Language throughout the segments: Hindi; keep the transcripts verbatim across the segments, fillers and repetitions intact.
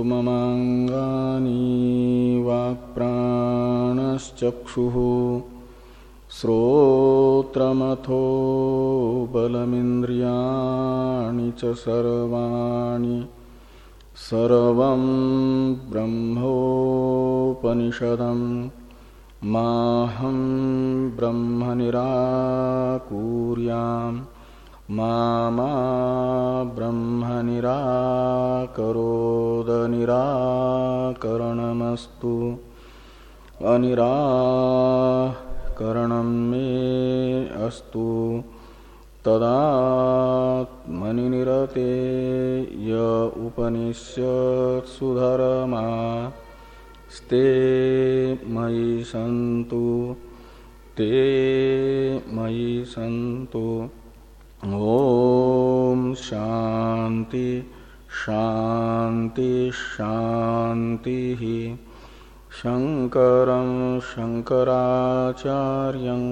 ममांगानि वाक्प्राणश्चक्षुः श्रोत्रमथो बलमिन्द्रियाणि च सर्वाणि सर्वं ब्रह्मोपनिषदम् माहं ब्रह्म निराकुर्याम् मा मा ब्रह्म निराकरोद निराकरणमस्तु अनिराकरणं मे अस्तु तदात्मनि निरते य उपनिषत्सु धर्मा स्ते मयि सन्तु ते मयि सन्तु। ओम शांति शांति शांति। शंकरं शंकराचार्यं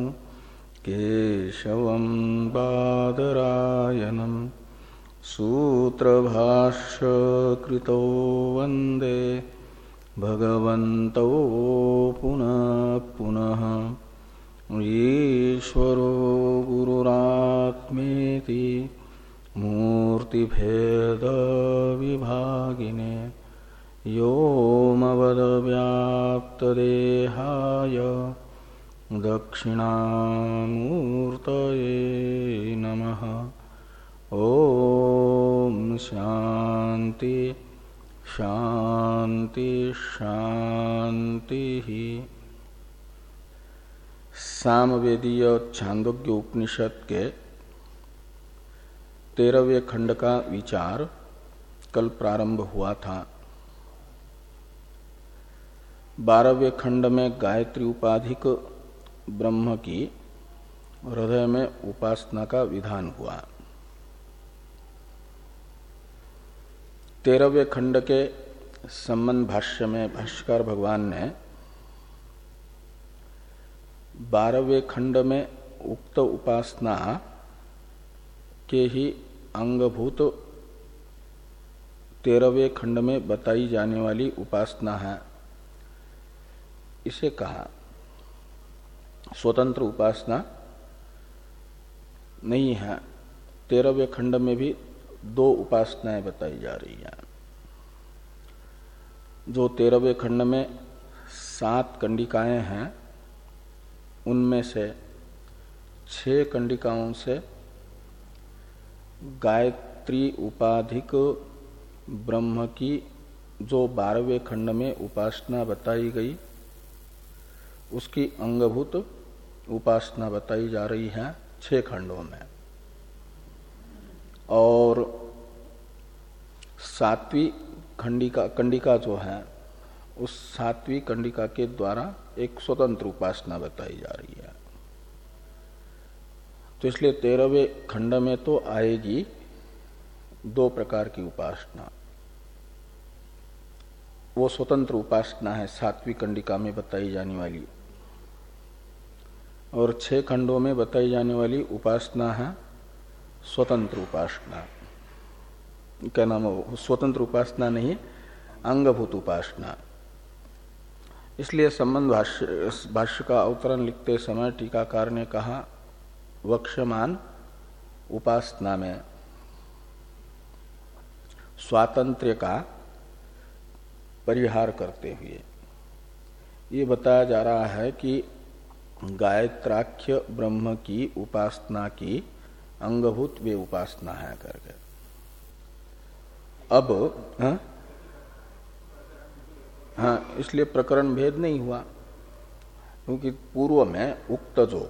केशवं बादरायणं सूत्रभाष्यकृतो वन्दे भगवन्तौ पुनः पुनः। ईश्वरो गुरुरात्मेति मूर्तिभेद विभागिने व्योमवद्व्याप्तदेहाय दक्षिणामूर्तये नमः। ओम शांति शांति शांति। सामवेदीय छांदोग्य उपनिषद के तेरहवें खंड का विचार कल प्रारंभ हुआ था। बारहवें खंड में गायत्री उपाधिक ब्रह्म की हृदय में उपासना का विधान हुआ। तेरहवें खंड के संबंध भाष्य में भाष्यकार भगवान ने बारहवें खंड में उक्त उपासना के ही अंगभूत तेरहवें खंड में बताई जाने वाली उपासना है, इसे कहा। स्वतंत्र उपासना नहीं है। तेरहवें खंड में भी दो उपासनाएं बताई जा रही हैं। जो तेरहवें खंड में सात कंडिकाएं हैं, उनमें से छह कंडिकाओं से गायत्री उपाधिक ब्रह्म की जो बारहवें खंड में उपासना बताई गई, उसकी अंगभूत उपासना बताई जा रही है छह खंडों में। और सातवीं खंडिका कंडिका जो है, उस सातवीं कंडिका के द्वारा एक स्वतंत्र उपासना बताई जा रही है। तो इसलिए तेरहवें खंड में तो आएगी दो प्रकार की उपासना। वो स्वतंत्र उपासना है सातवीं कंडिका में बताई जाने वाली, और छह खंडों में बताई जाने वाली उपासना है स्वतंत्र उपासना। क्या नाम है? स्वतंत्र उपासना नहीं, अंगभूत उपासना। इसलिए संबंध भाष्य भाष्य का अवतरण लिखते समय टीकाकार ने कहा, वक्ष्यमान उपासना में स्वातंत्र्य का परिहार करते हुए ये बताया जा रहा है कि गायत्राख्य ब्रह्म की उपासना की अंगभूत वे उपासना है करके। अब हाँ हाँ इसलिए प्रकरण भेद नहीं हुआ, क्योंकि पूर्व में उक्त जो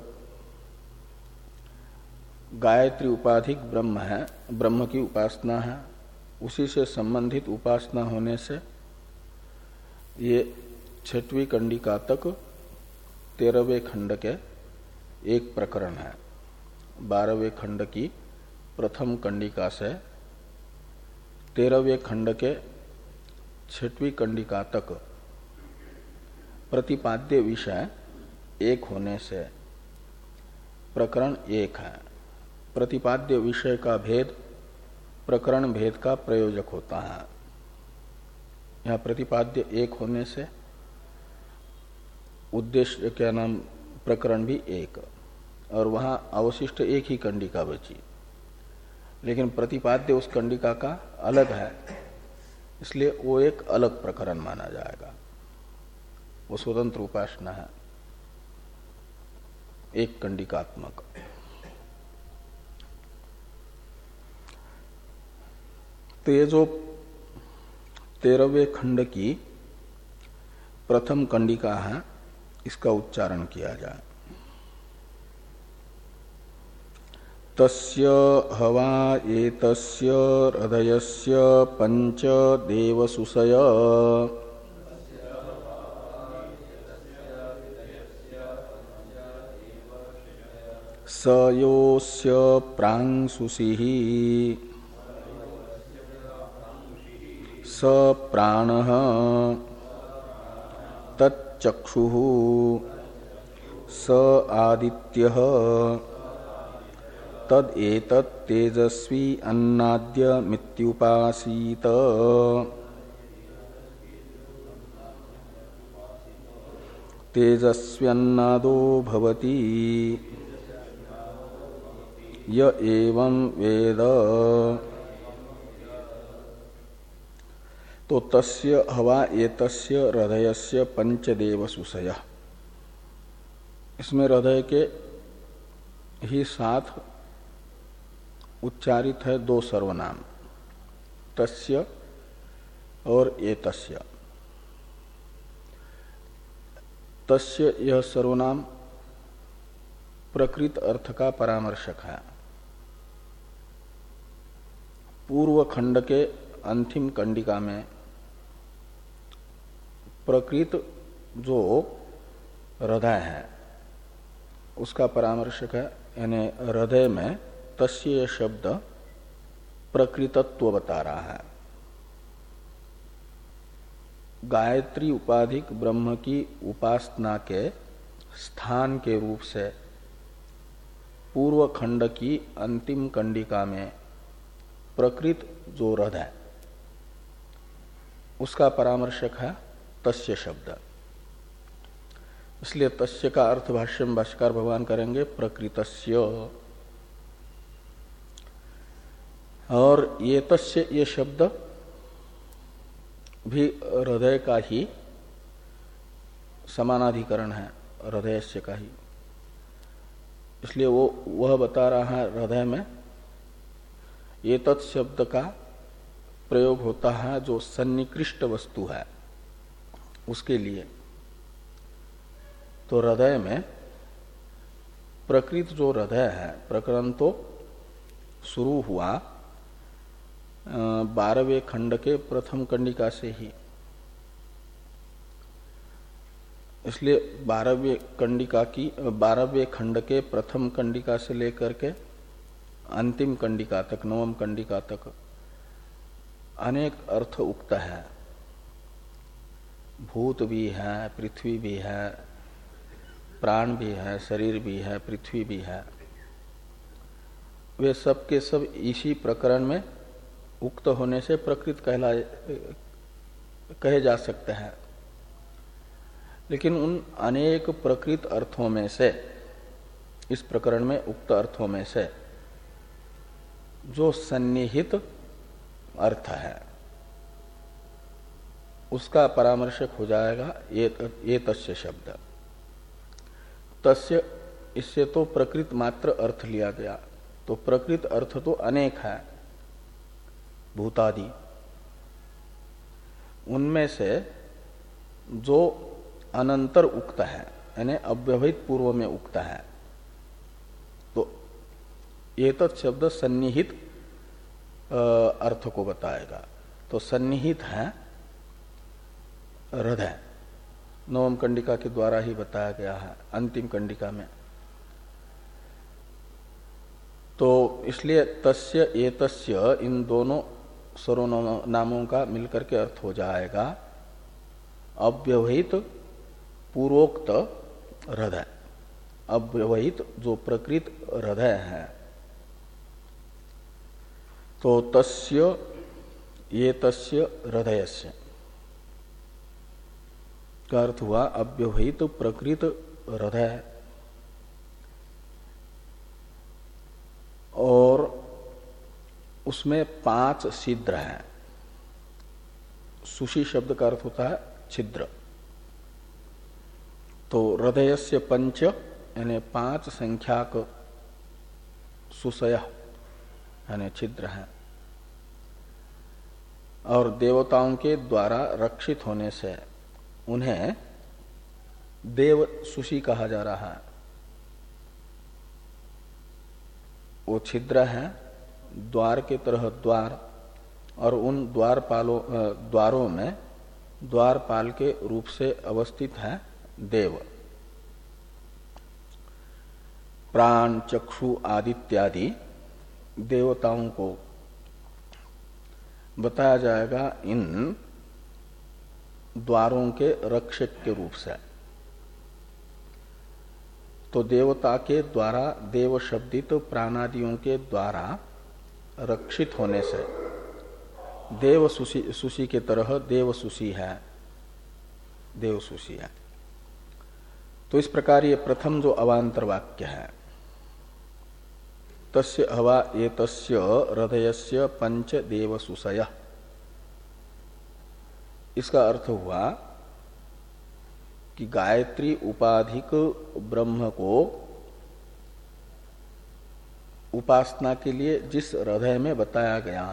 गायत्री उपाधिक ब्रह्म है, ब्रह्म की उपासना है, उसी से संबंधित उपासना होने से ये छठवीं कंडिका तक तेरहवें खंड के एक प्रकरण है। बारहवें खंड की प्रथम कंडिका से तेरहवें खंड के छठवीं कंडिका तक प्रतिपाद्य विषय एक होने से प्रकरण एक है। प्रतिपाद्य विषय का भेद प्रकरण भेद का प्रयोजक होता है। यहाँ प्रतिपाद्य एक होने से उद्देश्य क्या नाम प्रकरण भी एक, और वहां अवशिष्ट एक ही कंडिका बची, लेकिन प्रतिपाद्य उस कंडिका का अलग है, इसलिए वो एक अलग प्रकरण माना जाएगा, वो स्वतंत्र उपासना है, एक कंडिकात्मक। तो ये जो तेरहवें खंड की प्रथम कंडिका है, इसका उच्चारण किया जाए। तस्य हवा एतस्य हृदयस्य पंच देवसुषय सयोस्य प्रांसुषिः स प्राणः तच्चक्षुः स आदित्यः तद एतत् तेजस्वी अन्नाद्य मित्युपासीत तेजस्व्यन्नादो भवति य एवं वेद। तो तस्य हवा एतस्य हृदयस्य पंचदेव सुषय, इसमें हृदय के ही साथ उच्चारित है दो सर्वनाम, तस्य और एतस्य। तस्य यह सर्वनाम प्रकृत अर्थ का परामर्शक है। पूर्व खंड के अंतिम कंडिका में प्रकृत जो हृदय है उसका परामर्शक है, यानी हृदय में तस्य शब्द प्रकृतत्व बता रहा है। गायत्री उपाधिक ब्रह्म की उपासना के स्थान के रूप से पूर्व खंड की अंतिम कंडिका में प्रकृत जो हृदय उसका परामर्शक है तस्य शब्द। इसलिए तस्य का अर्थ भाष्य में भाष्यकार भगवान करेंगे प्रकृतस्य, और ये तस्य ये शब्द भी हृदय का ही समानाधिकरण है, हृदयस्य का ही, इसलिए वो वह बता रहा है हृदय में ये तत् शब्द का प्रयोग होता है जो सन्निकृष्ट वस्तु है उसके लिए। तो हृदय में प्रकृत जो हृदय है, प्रकरण तो शुरू हुआ बारहवें खंड के प्रथम कंडिका से ही, इसलिए बारहवें कंडिका की बारहवें खंड के प्रथम कंडिका से लेकर के अंतिम कंडिका तक, नवम कंडिका तक अनेक अर्थ उक्त है। भूत भी है, पृथ्वी भी है, प्राण भी है, शरीर भी है, पृथ्वी भी है, वे सब के सब इसी प्रकरण में उक्त होने से प्रकृत कहला कहे जा सकते हैं। लेकिन उन अनेक प्रकृत अर्थों में से, इस प्रकरण में उक्त अर्थों में से जो सन्निहित अर्थ है उसका परामर्शक हो जाएगा ये, ये तस्य शब्द। तस्य इससे तो प्रकृत मात्र अर्थ लिया गया, तो प्रकृत अर्थ तो अनेक है, भूतादि, उनमें से जो अनंतर उक्त है यानी अव्यवहित पूर्व में उक्त है, तो एतत् शब्द सन्निहित अर्थ को बताएगा। तो सन्निहित है हृदय, नवम कंडिका के द्वारा ही बताया गया है अंतिम कंडिका में। तो इसलिए तस्य एतस्य इन दोनों सर्वनामों का मिलकर के अर्थ हो जाएगा अव्यवहित पूर्वोक्त हृदय, अव्यवहित जो प्रकृत हृदय है। तो तस्य ये तस्य हृदयस्य, का अर्थ हुआ अव्यवहित प्रकृत हृदय। और उसमें पांच छिद्र हैं। सुषि शब्द का अर्थ होता है छिद्र। तो हृदय से पंच यानी पांच संख्याक सुषय यानी छिद्र हैं। और देवताओं के द्वारा रक्षित होने से उन्हें देव सुषि कहा जा रहा है। वो छिद्र हैं द्वार के तरह द्वार, और उन द्वारपालों द्वारों में द्वारपाल के रूप से अवस्थित है देव। प्राण, चक्षु, आदित्यादि देवताओं को बताया जाएगा इन द्वारों के रक्षक के रूप से। तो देवता के द्वारा, देव शब्दित प्राणादियों के द्वारा रक्षित होने से देव सुषि, सुषि के तरह देव सुषि है, देव सुषि है। तो इस प्रकार ये प्रथम जो अवांतर वाक्य है, तस्य हवा ये तस्य हृदयस्य पंच देव सुषय, इसका अर्थ हुआ कि गायत्री उपाधिक ब्रह्म को उपासना के लिए जिस हृदय में बताया गया,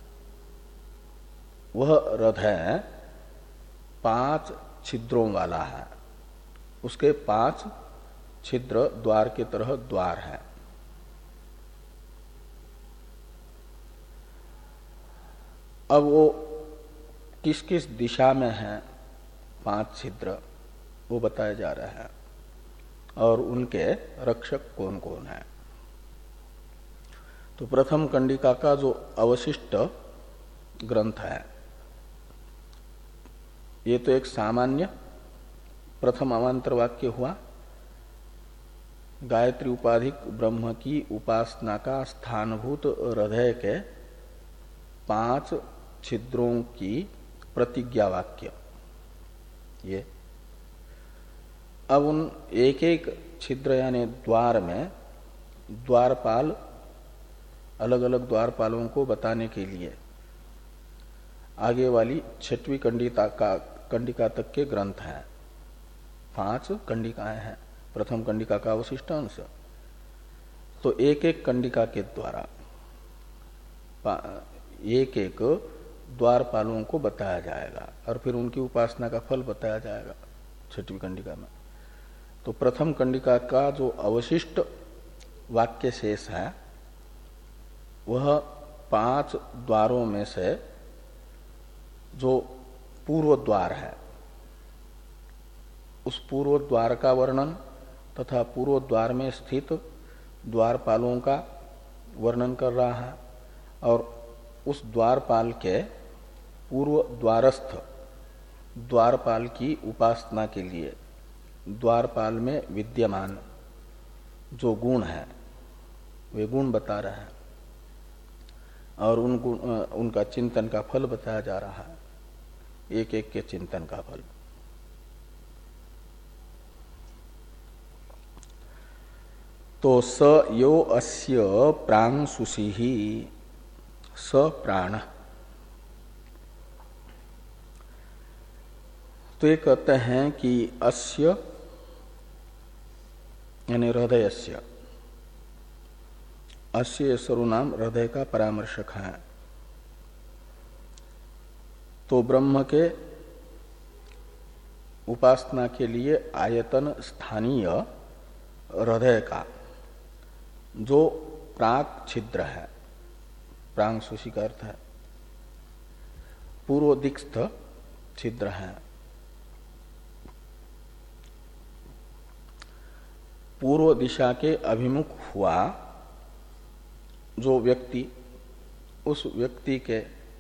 वह हृदय पांच छिद्रों वाला है। उसके पांच छिद्र द्वार के तरह द्वार है। अब वो किस किस दिशा में है पांच छिद्र, वो बताया जा रहा है, और उनके रक्षक कौन कौन है। तो प्रथम कंडिका का जो अवशिष्ट ग्रंथ है, ये तो एक सामान्य प्रथम अवांतर वाक्य हुआ। गायत्री उपाधिक ब्रह्म की उपासना का स्थानभूत हृदय के पांच छिद्रों की प्रतिज्ञा वाक्य ये। अब उन एक एक छिद्र यानी द्वार में द्वारपाल, अलग अलग द्वारपालों को बताने के लिए आगे वाली छठवीं कंडिका का कंडिका तक के ग्रंथ हैं। पांच कंडिकाएं हैं प्रथम कंडिका का अवशिष्ट अंश। तो एक एक कंडिका के द्वारा एक एक द्वारपालों को बताया जाएगा, और फिर उनकी उपासना का फल बताया जाएगा छठवीं कंडिका में। तो प्रथम कंडिका का जो अवशिष्ट वाक्य शेष है, वह पांच द्वारों में से जो पूर्व द्वार है, उस पूर्व द्वार का वर्णन तथा पूर्व द्वार में स्थित द्वारपालों का वर्णन कर रहा है। और उस द्वारपाल के पूर्व द्वारस्थ द्वारपाल की उपासना के लिए द्वारपाल में विद्यमान जो गुण है, वे गुण बता रहा है, और उन गुण, उनका चिंतन का फल बताया जा रहा है, एक एक के चिंतन का फल। तो स यो अस्य प्राण सुषिहि, स प्राण। तो ये कहते हैं कि अस्य यानी हृदयस्य, अस्य सर्वनाम हृदय का परामर्शक है। तो ब्रह्म के उपासना के लिए आयतन स्थानीय हृदय का जो प्राक छिद्र है, प्रांग सुषि का अर्थ है पूर्व दिक्स्थ छिद्र है। पूर्व दिशा के अभिमुख हुआ जो व्यक्ति, उस व्यक्ति के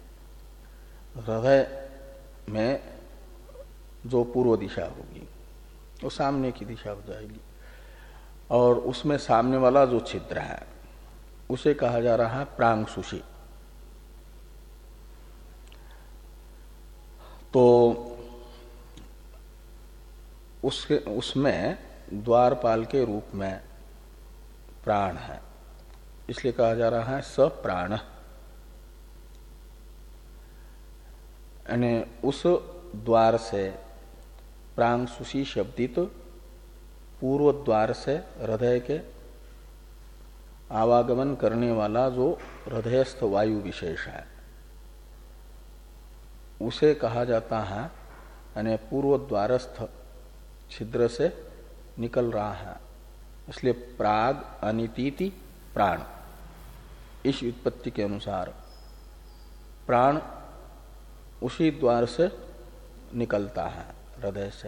हृदय में जो पूर्व दिशा होगी वो सामने की दिशा हो जाएगी, और उसमें सामने वाला जो छिद्र है उसे कहा जा रहा है प्रांग सुषि। तो उसके उसमें द्वारपाल के रूप में प्राण है, इसलिए कहा जा रहा है सप्राण। यानी उस द्वार से प्रांग सुशी शब्दित पूर्व द्वार से हृदय के आवागमन करने वाला जो हृदयस्थ वायु विशेष है उसे कहा जाता है, यानी पूर्व द्वारस्थ छिद्र से निकल रहा है, इसलिए प्राग अनितीति प्राण। इस व्युत्पत्ति के अनुसार प्राण उसी द्वार से निकलता है, हृदय से,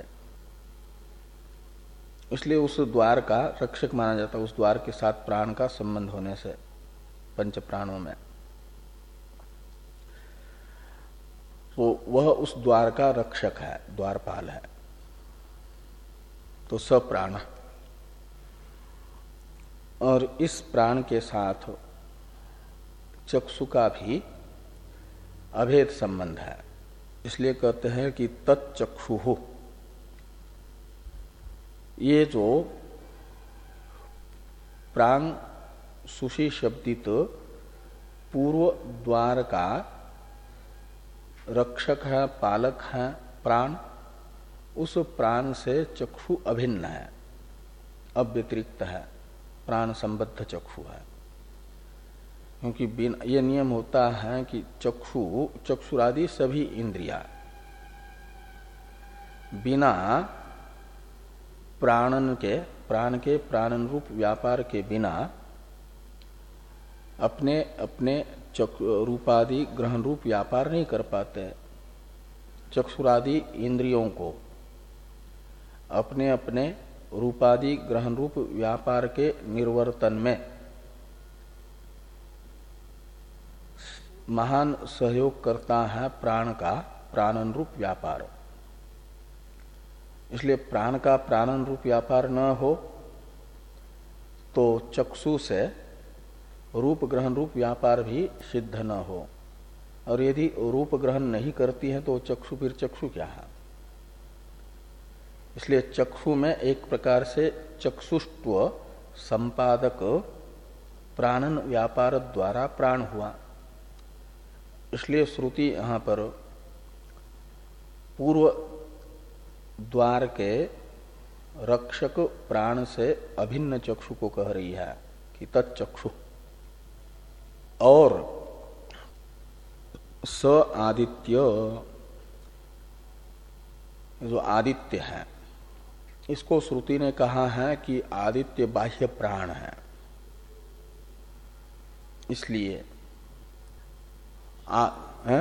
इसलिए उस द्वार का रक्षक माना जाता है, उस द्वार के साथ प्राण का संबंध होने से पंच प्राणों में। तो वह उस द्वार का रक्षक है, द्वारपाल है, तो सप्राण। और इस प्राण के साथ चक्षु का भी अभेद संबंध है, इसलिए कहते हैं कि तच्चक्षु हो। ये जो प्रांग सुशी शब्दित पूर्व द्वार का रक्षक है, पालक है प्राण, उस प्राण से चक्षु अभिन्न है, अव्यतिरिक्त है, प्राण संबद्ध चक्षु है। क्योंकि बिन ये नियम होता है कि चक्षु चक्षुरादि सभी इंद्रिया बिना प्राणन के प्राण के प्राणन रूप व्यापार के बिना अपने अपने रूपादि ग्रहण रूप व्यापार नहीं कर पाते। चक्षुरादि इंद्रियों को अपने अपने रूपादि ग्रहण रूप व्यापार के निर्वर्तन में महान सहयोग करता है प्राण का प्राणन रूप व्यापार। इसलिए प्राण का प्राणन रूप व्यापार न हो तो चक्षु से रूप ग्रहण रूप व्यापार भी सिद्ध न हो, और यदि रूप ग्रहण नहीं करती है तो चक्षु फिर चक्षु क्या है। इसलिए चक्षु में एक प्रकार से चक्षुष्त्व संपादक प्राणन व्यापार द्वारा प्राण हुआ। इसलिए श्रुति यहां पर पूर्व द्वार के रक्षक प्राण से अभिन्न चक्षु को कह रही है कि तच्चक्षु। और स आदित्य, जो आदित्य है, इसको श्रुति ने कहा है कि आदित्य बाह्य प्राण है। इसलिए आ, है?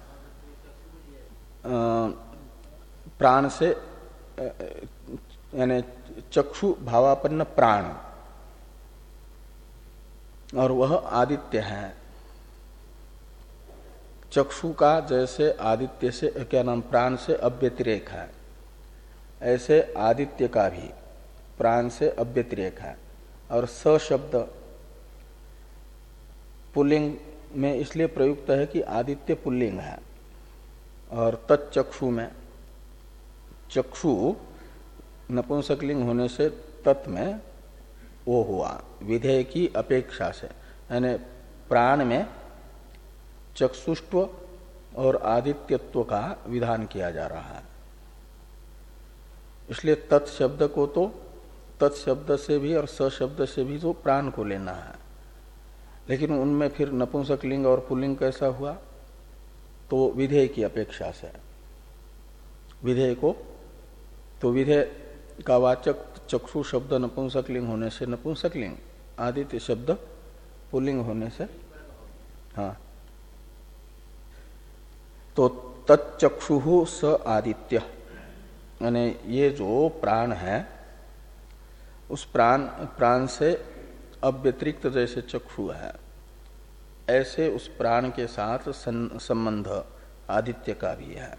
आ, प्राण से यानी चक्षु भावापन्न प्राण, और वह आदित्य है। चक्षु का जैसे आदित्य से क्या नाम प्राण से अव्यतिरेक है, ऐसे आदित्य का भी प्राण से अव्यतिरेक है। और स शब्द पुल्लिंग में इसलिए प्रयुक्त है कि आदित्य पुल्लिंग है, और तच्चक्षु में चक्षु नपुंसकलिंग होने से तत् में वो हुआ विधेय की अपेक्षा से, यानी प्राण में चक्षुष्त्व और आदित्यत्व का विधान किया जा रहा है। इसलिए तत्शब्द को तो तत्शब्द से भी और सशब्द से भी तो प्राण को लेना है, लेकिन उनमें फिर नपुंसकलिंग और पुल्लिंग कैसा हुआ, तो विधेय की अपेक्षा से विधेय को, तो विधेय का वाचक चक्षु शब्द नपुंसकलिंग होने से नपुंसकलिंग, आदित्य शब्द पुल्लिंग होने से हाँ, तो तच्चक्षु स आदित्य, यानी ये जो प्राण है उस प्राण प्राण से अव्यतिरिक्त जैसे चक्षु है, ऐसे उस प्राण के साथ संबंध आदित्य का भी है।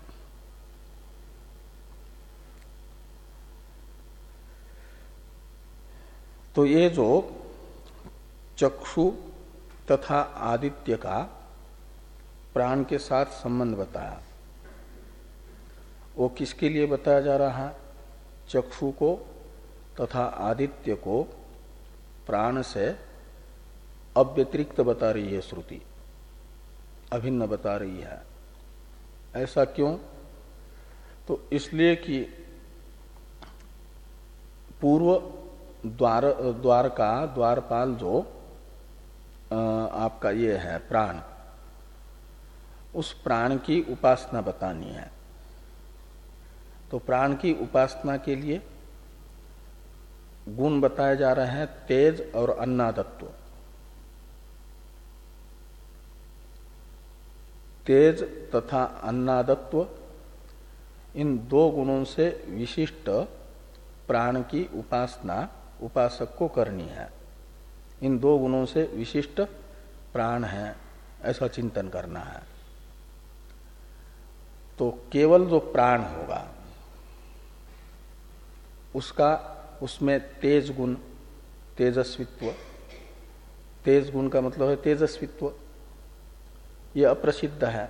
तो ये जो चक्षु तथा आदित्य का प्राण के साथ संबंध बताया, वो किसके लिए बताया जा रहा है? चक्षु को तथा आदित्य को प्राण से अव्यतिरिक्त बता रही है श्रुति, अभिन्न बता रही है। ऐसा क्यों? तो इसलिए कि पूर्व द्वार द्वार का द्वारपाल जो आ, आपका ये है प्राण, उस प्राण की उपासना बतानी है। तो प्राण की उपासना के लिए गुण बताए जा रहे हैं तेज और अन्नादत्व। तेज तथा अन्नादत्व, इन दो गुणों से विशिष्ट प्राण की उपासना उपासक को करनी है। इन दो गुणों से विशिष्ट प्राण है, ऐसा चिंतन करना है। तो केवल जो प्राण होगा उसका, उसमें तेज गुण, तेजस्वित्व, तेज गुण का मतलब है तेजस्वित्व, यह अप्रसिद्ध है।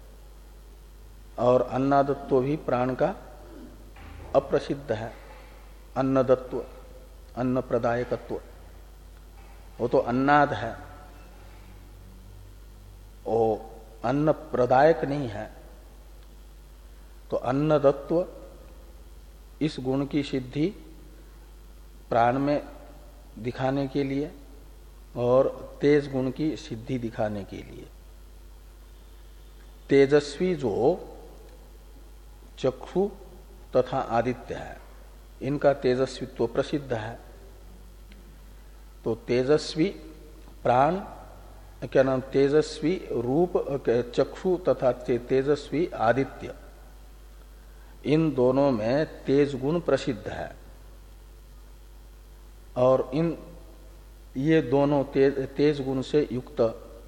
और अन्नादत्व भी प्राण का अप्रसिद्ध है। अन्नदत्व, अन्न प्रदायकत्व, वो तो अन्नाद है, वो अन्न प्रदायक नहीं है। तो अन्नदत्व, इस गुण की सिद्धि प्राण में दिखाने के लिए और तेज गुण की सिद्धि दिखाने के लिए, तेजस्वी जो चक्षु तथा आदित्य है, इनका तेजस्वित्व प्रसिद्ध है। तो तेजस्वी प्राण, क्या नाम, तेजस्वी रूप चक्षु तथा तेजस्वी आदित्य, इन दोनों में तेज गुण प्रसिद्ध है। और इन ये दोनों तेज, तेज गुण से युक्त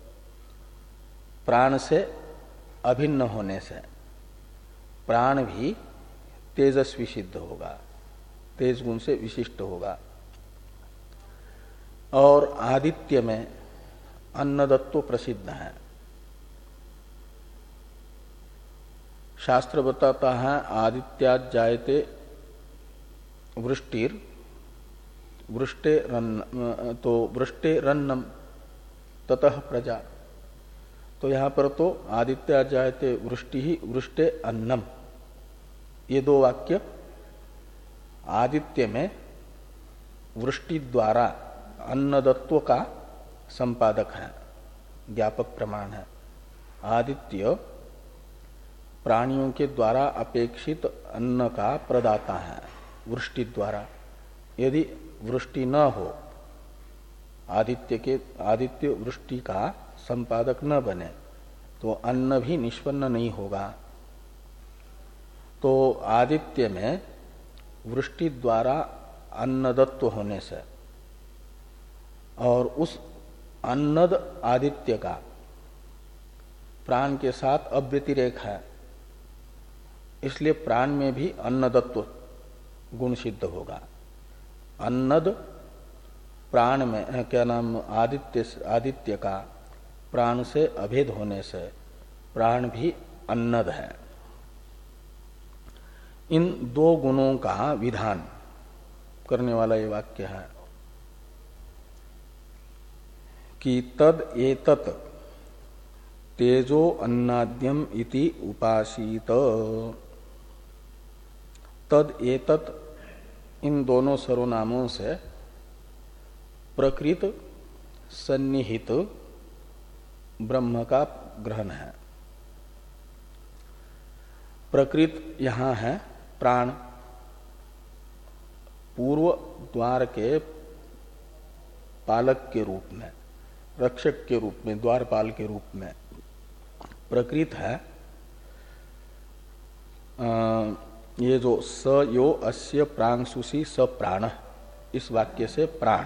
प्राण से अभिन्न होने से प्राण भी तेजस्वी सिद्ध होगा, तेज गुण से विशिष्ट होगा। और आदित्य में अन्नदत्व प्रसिद्ध है। शास्त्र बताता है आदित्यात् जायते वृष्टिर वृष्टे रन्न, तो वृष्टे रन्नम ततः प्रजा। तो यहां पर तो आदित्यात् जायते वृष्टि ही वृष्टे अन्नम, ये दो वाक्य आदित्य में वृष्टि द्वारा अन्नदत्व का संपादक है, ज्ञापक प्रमाण है। आदित्य प्राणियों के द्वारा अपेक्षित अन्न का प्रदाता है वृष्टि द्वारा। यदि वृष्टि न हो, आदित्य के आदित्य वृष्टि का संपादक न बने, तो अन्न भी निष्पन्न नहीं होगा। तो आदित्य में वृष्टि द्वारा अन्नदत्व होने से और उस अन्नद आदित्य का प्राण के साथ अव्यतिरेक है, इसलिए प्राण में भी अन्नदत्व गुण सिद्ध होगा। अन्नद प्राण में, क्या नाम, आदित्य आदित्य का प्राण से अभेद होने से प्राण भी अन्नद है। इन दो गुणों का विधान करने वाला ये वाक्य है कि तद एतत् तेजो अन्नाद्यम इति उपासीत। तद एतत्, इन दोनों सर्वनामों से प्रकृत सन्निहित ब्रह्म का ग्रहण है। प्रकृत यहां है प्राण, पूर्व द्वार के पालक के रूप में, रक्षक के रूप में, द्वारपाल के रूप में प्रकृत है। आ, ये जो स यो अस्य प्रांशुषी स प्राण, इस वाक्य से प्राण,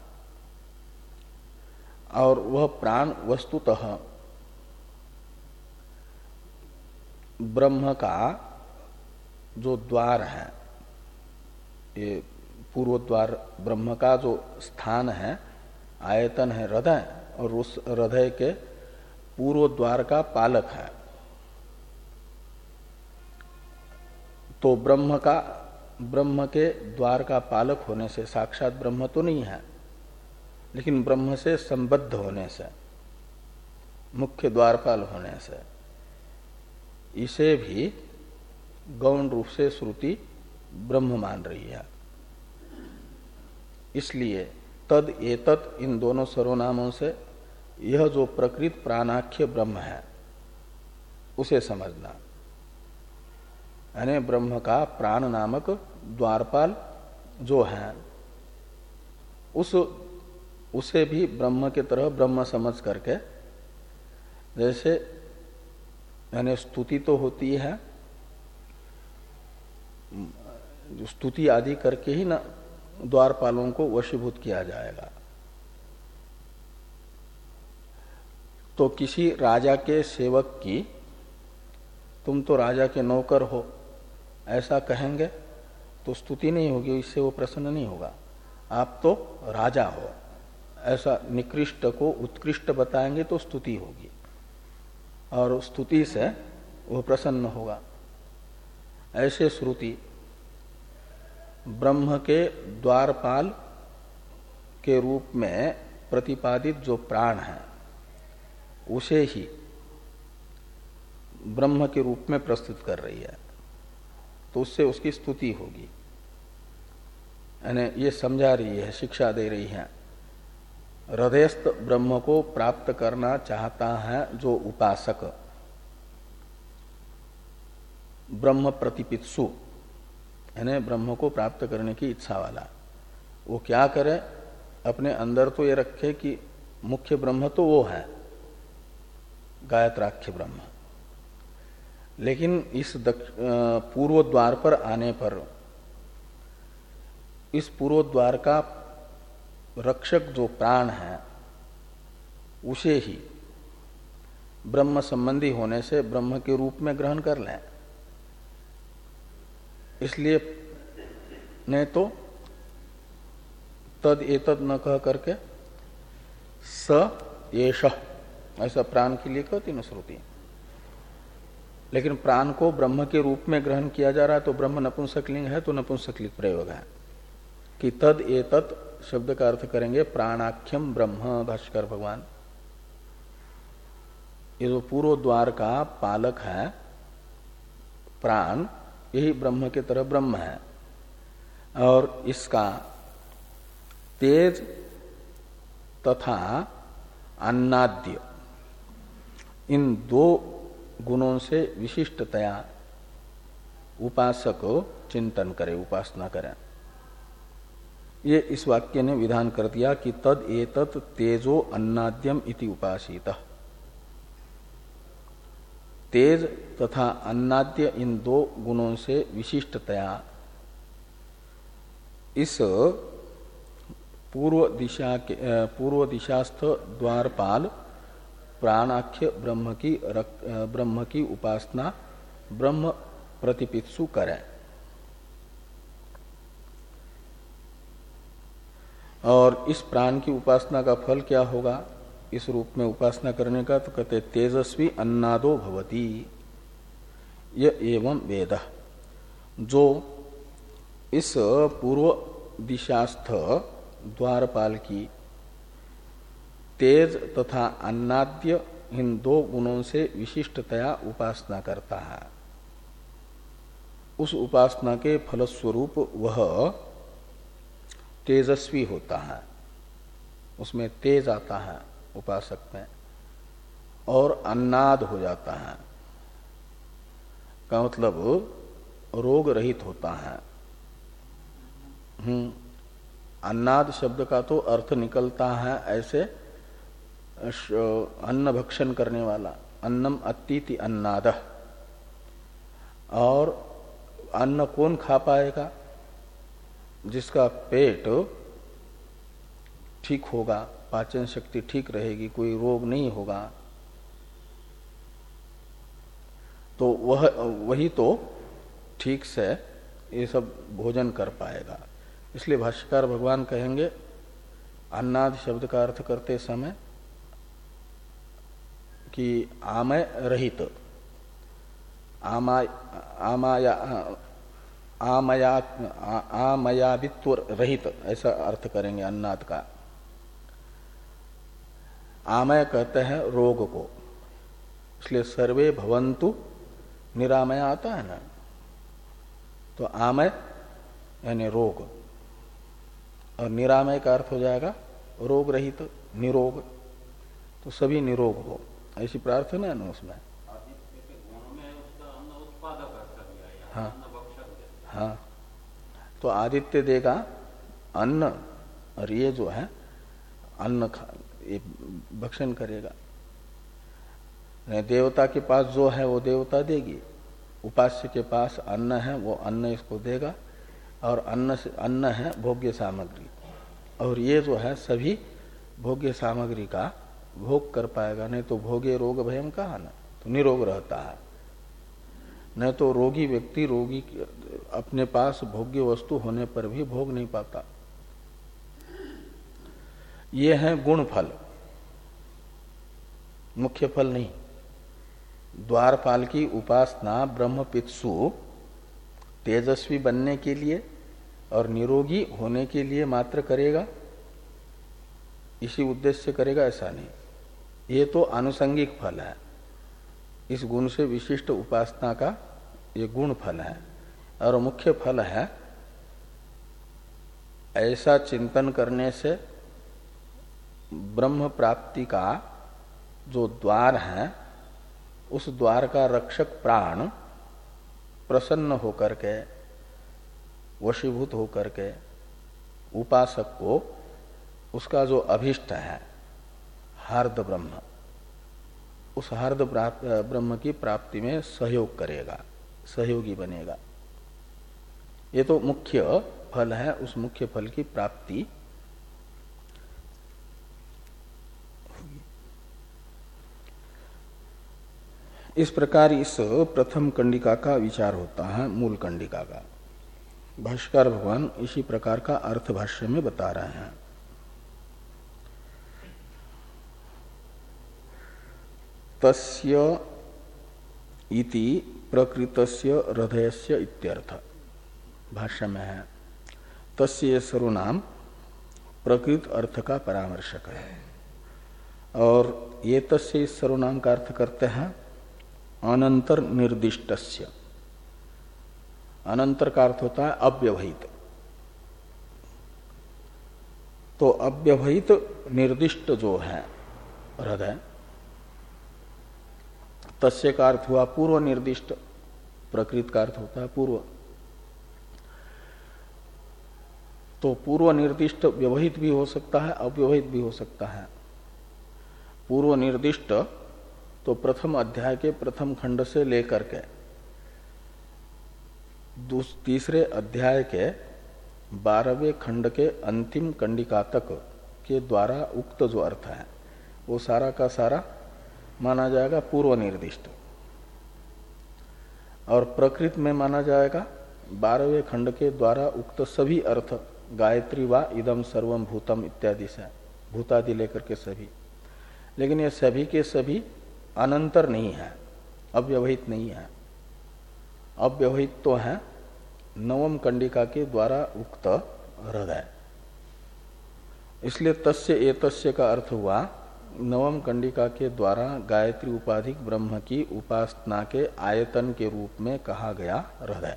और वह प्राण वस्तुतः ब्रह्म का जो द्वार है, ये पूर्व द्वार ब्रह्म का जो स्थान है, आयतन है हृदय, और उस हृदय के पूर्व द्वार का पालक है। तो ब्रह्म का ब्रह्म के द्वार का पालक होने से, साक्षात ब्रह्म तो नहीं है, लेकिन ब्रह्म से संबद्ध होने से, मुख्य द्वारपाल होने से, इसे भी गौण रूप से श्रुति ब्रह्म मान रही है। इसलिए तद एतत् इन दोनों सर्वनामों से यह जो प्रकृत प्राणाख्य ब्रह्म है उसे समझना, यानी ब्रह्म का प्राण नामक द्वारपाल जो है उस उसे भी ब्रह्म के तरह ब्रह्म समझ करके, जैसे यानी स्तुति तो होती है, स्तुति आदि करके ही ना द्वारपालों को वशीभूत किया जाएगा। तो किसी राजा के सेवक की तुम तो राजा के नौकर हो ऐसा कहेंगे तो स्तुति नहीं होगी, इससे वो प्रसन्न नहीं होगा। आप तो राजा हो ऐसा निकृष्ट को उत्कृष्ट बताएंगे तो स्तुति होगी, और स्तुति से वो प्रसन्न होगा। ऐसे श्रुति ब्रह्म के द्वारपाल के रूप में प्रतिपादित जो प्राण है उसे ही ब्रह्म के रूप में प्रस्तुत कर रही है, तो उससे उसकी स्तुति होगी। यानी ये समझा रही है, शिक्षा दे रही है। हृदयस्थ ब्रह्म को प्राप्त करना चाहता है जो उपासक, ब्रह्म प्रतिपित्सु यानी ब्रह्म को प्राप्त करने की इच्छा वाला, वो क्या करे, अपने अंदर तो ये रखे कि मुख्य ब्रह्म तो वो है गायत्राख्य ब्रह्म, लेकिन इस पूर्व द्वार पर आने पर इस पूर्व द्वार का रक्षक जो प्राण है उसे ही ब्रह्म संबंधी होने से ब्रह्म के रूप में ग्रहण कर लें। इसलिए नहीं तो तद एतद न कह करके स एष ऐसा प्राण के लिए कहती न श्रुति। लेकिन प्राण को ब्रह्म के रूप में ग्रहण किया जा रहा है, तो ब्रह्म नपुंसकलिंग है तो नपुंसकलिंग प्रयोग है कि तद एतत् शब्द का अर्थ करेंगे प्राणाख्यम ब्रह्म। भाष्कर भगवान, ये जो पूर्व द्वार का पालक है प्राण, यही ब्रह्म के तरह ब्रह्म है, और इसका तेज तथा अन्नाद्य इन दो गुणों से विशिष्टतया उपासक चिंतन करे, उपासना करे। ये इस वाक्य ने विधान कर दिया कि तद एतत् तेजो अन्नाद्यम इति उपासितः। तेज तथा अन्नाद्य इन दो गुणों से विशिष्टतया इस पूर्व दिशा के पूर्व दिशास्थ द्वारपाल प्राणाख्य ब्रह्म की ब्रह्म की उपासना ब्रह्म प्रतिपित्सु करें। और इस प्राण की उपासना का फल क्या होगा इस रूप में उपासना करने का, तो कहते तेजस्वी अन्नादो भवति य एवं वेद। जो इस पूर्व दिशास्थ द्वारपाल की तेज तथा अन्नाद्य इन दो गुणों से विशिष्टतया उपासना करता है, उस उपासना के फलस्वरूप वह तेजस्वी होता है, उसमें तेज आता है उपासक में, और अन्नाद हो जाता है का मतलब रोग रहित होता है। हम्म अन्नाद शब्द का तो अर्थ निकलता है ऐसे अन्न भक्षण करने वाला, अन्नम अत्तीति अन्नादः। और अन्न कौन खा पाएगा? जिसका पेट ठीक होगा, पाचन शक्ति ठीक रहेगी, कोई रोग नहीं होगा, तो वह वही तो ठीक से ये सब भोजन कर पाएगा। इसलिए भाष्यकार भगवान कहेंगे अन्नाद शब्द का अर्थ करते समय कि आमय रहित, आमा आमाया आमया आमयादित्व रहित ऐसा अर्थ करेंगे अन्नाद का। आमय कहते हैं रोग को, इसलिए सर्वे भवन्तु निरामय आता है ना। तो आमय यानी रोग, और निरामय का अर्थ हो जाएगा रोग रहित, निरोग। तो सभी निरोग हो, ऐसी प्रार्थना है ना उसमें। हाँ हाँ, तो आदित्य देगा अन्न, और ये जो है अन्न खा ये भक्षण करेगा। देवता के पास जो है वो देवता देगी, उपास्य के पास अन्न है वो अन्न इसको देगा, और अन्न से अन्न है भोग्य सामग्री, और ये जो है सभी भोग्य सामग्री का भोग कर पाएगा। नहीं तो भोगे रोग भयम कहा ना, तो निरोग रहता है। नहीं तो रोगी व्यक्ति रोगी अपने पास भोग्य वस्तु होने पर भी भोग नहीं पाता। ये है गुण फल, मुख्य फल नहीं। द्वारपाल की उपासना ब्रह्मपित्सु तेजस्वी बनने के लिए और निरोगी होने के लिए मात्र करेगा, इसी उद्देश्य से करेगा ऐसा नहीं। ये तो आनुषंगिक फल है, इस गुण से विशिष्ट उपासना का ये गुण फल है। और मुख्य फल है ऐसा चिंतन करने से ब्रह्म प्राप्ति का जो द्वार है, उस द्वार का रक्षक प्राण प्रसन्न होकर के, वशीभूत होकर के उपासक को उसका जो अभिष्ट है हार्द ब्रह्म, उस हार्द ब्रह्म की प्राप्ति में सहयोग करेगा, सहयोगी बनेगा। ये तो मुख्य फल है, उस मुख्य फल की प्राप्ति होगी। इस प्रकार इस प्रथम कंडिका का विचार होता है मूल कंडिका का। भाष्कर भगवान इसी प्रकार का अर्थ भाष्य में बता रहे हैं। तस्य इति प्रकृतस्य हृदयस्य इत्यर्थ भाष्य में है। तस्य ये सर्वनाम प्रकृत अर्थ का परामर्शक है, और ये तस्य इस सर्वनाम का अर्थ करते हैं अनंतर निर्दिष्टस्य। अनंतर का अर्थ होता है अव्यवहित, तो अव्यवहित निर्दिष्ट जो है हृदय, तस्य का अर्थ हुआ पूर्व निर्दिष्ट, प्रकृत का अर्थ होता है पूर्व। तो पूर्व निर्दिष्ट व्यवहित भी हो सकता है, अव्यवहित भी हो सकता है। पूर्व निर्दिष्ट तो प्रथम अध्याय के प्रथम खंड से लेकर के तीसरे अध्याय के बारहवें खंड के अंतिम कंडिका तक के द्वारा उक्त जो अर्थ है वो सारा का सारा माना जाएगा पूर्व निर्दिष्ट, और प्रकृत में माना जाएगा बारहवें खंड के द्वारा उक्त सभी अर्थ, गायत्री वा इदम सर्वम भूतम इत्यादि से, भूतादि लेकर के सभी। लेकिन ये सभी के सभी अनंतर नहीं है, अव्यवहित नहीं है। अव्यवहित तो है नवम कंडिका के द्वारा उक्त हृदय। इसलिए तस्य एतस्य का अर्थ हुआ नवम कंडिका के द्वारा गायत्री उपाधिक ब्रह्म की उपासना के आयतन के रूप में कहा गया हृदय।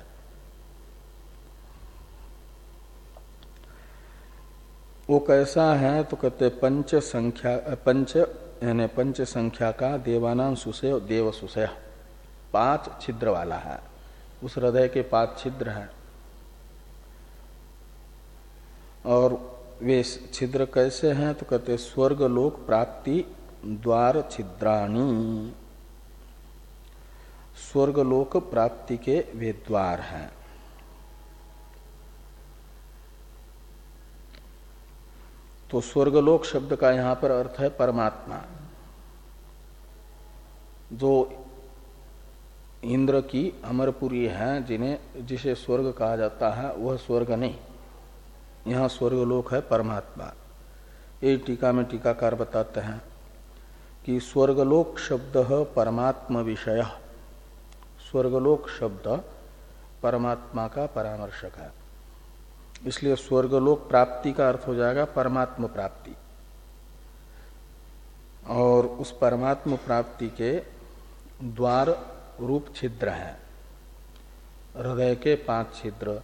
वो कैसा है तो कहते पंच संख्या, पंच यानी पंच संख्या का देवानां सुषय देव सुषय, पांच छिद्र वाला है। उस हृदय के पांच छिद्र हैं, और वे छिद्र कैसे हैं तो कहते स्वर्ग लोक प्राप्ति द्वार छिद्राणी। स्वर्ग लोक प्राप्ति के वे द्वार हैं। तो स्वर्गलोक शब्द का यहां पर अर्थ है परमात्मा। जो इंद्र की अमरपुरी है, जिन्हें जिसे स्वर्ग कहा जाता है, वह स्वर्ग नहीं, यहाँ स्वर्गलोक है परमात्मा। ये टीका में टीकाकार बताते हैं कि स्वर्गलोक शब्द परमात्म विषय। स्वर्गलोक शब्द परमात्मा का परामर्शक है। इसलिए स्वर्गलोक प्राप्ति का अर्थ हो जाएगा परमात्म प्राप्ति, और उस परमात्म प्राप्ति के द्वार रूप छिद्र हैं हृदय के पांच छिद्र,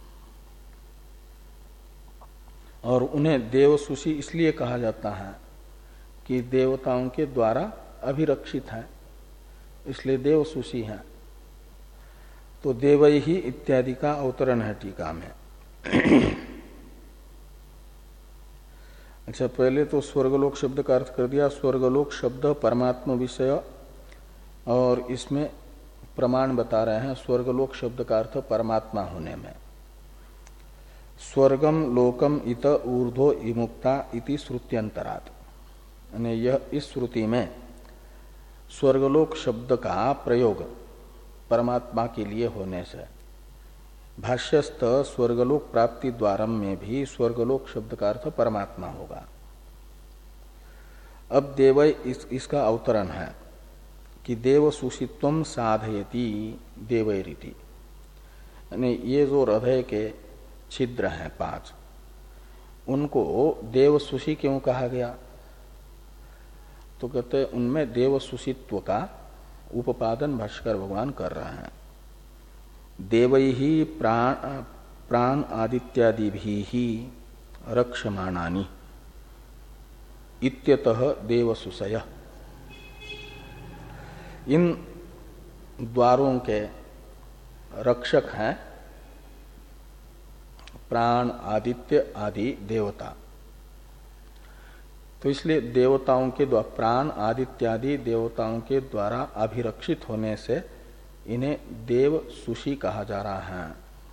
और उन्हें देवसुषि इसलिए कहा जाता है कि देवताओं के द्वारा अभिरक्षित है, इसलिए देवसुषि है। तो देवई ही इत्यादि का अवतरण है टीका में। अच्छा, पहले तो स्वर्गलोक शब्द का अर्थ कर दिया। स्वर्गलोक शब्द परमात्मा विषय, और इसमें प्रमाण बता रहे हैं स्वर्गलोक शब्द का अर्थ परमात्मा होने में। स्वर्गम लोकम इत ऊर्ध्व इमुक्ता इति श्रुत्यंतरात्, यानी यह इस श्रुति में स्वर्गलोक शब्द का प्रयोग परमात्मा के लिए होने से भाष्यस्थ स्वर्गलोक प्राप्ति द्वारम में भी स्वर्गलोक शब्द का अर्थ परमात्मा होगा। अब देवय इस, इसका अवतरण है कि देव सुषित्वम साधयति देवैरिति, यानी ये जो हृदय के छिद्र हैं पांच, उनको देव सुषि क्यों कहा गया? तो कहते हैं उनमें देव सुषित्व का उपादन भाष्कर भगवान कर रहे हैं। देवई ही प्राण प्राण आदित्यादि भी ही रक्षमाणानि इत्यतः देवसुषय। इन द्वारों के रक्षक हैं प्राण आदित्य आदि देवता, तो इसलिए देवताओं के द्वारा प्राण आदित्यादि देवताओं के द्वारा अभिरक्षित होने से इन्हें देव सुषि कहा जा रहा है।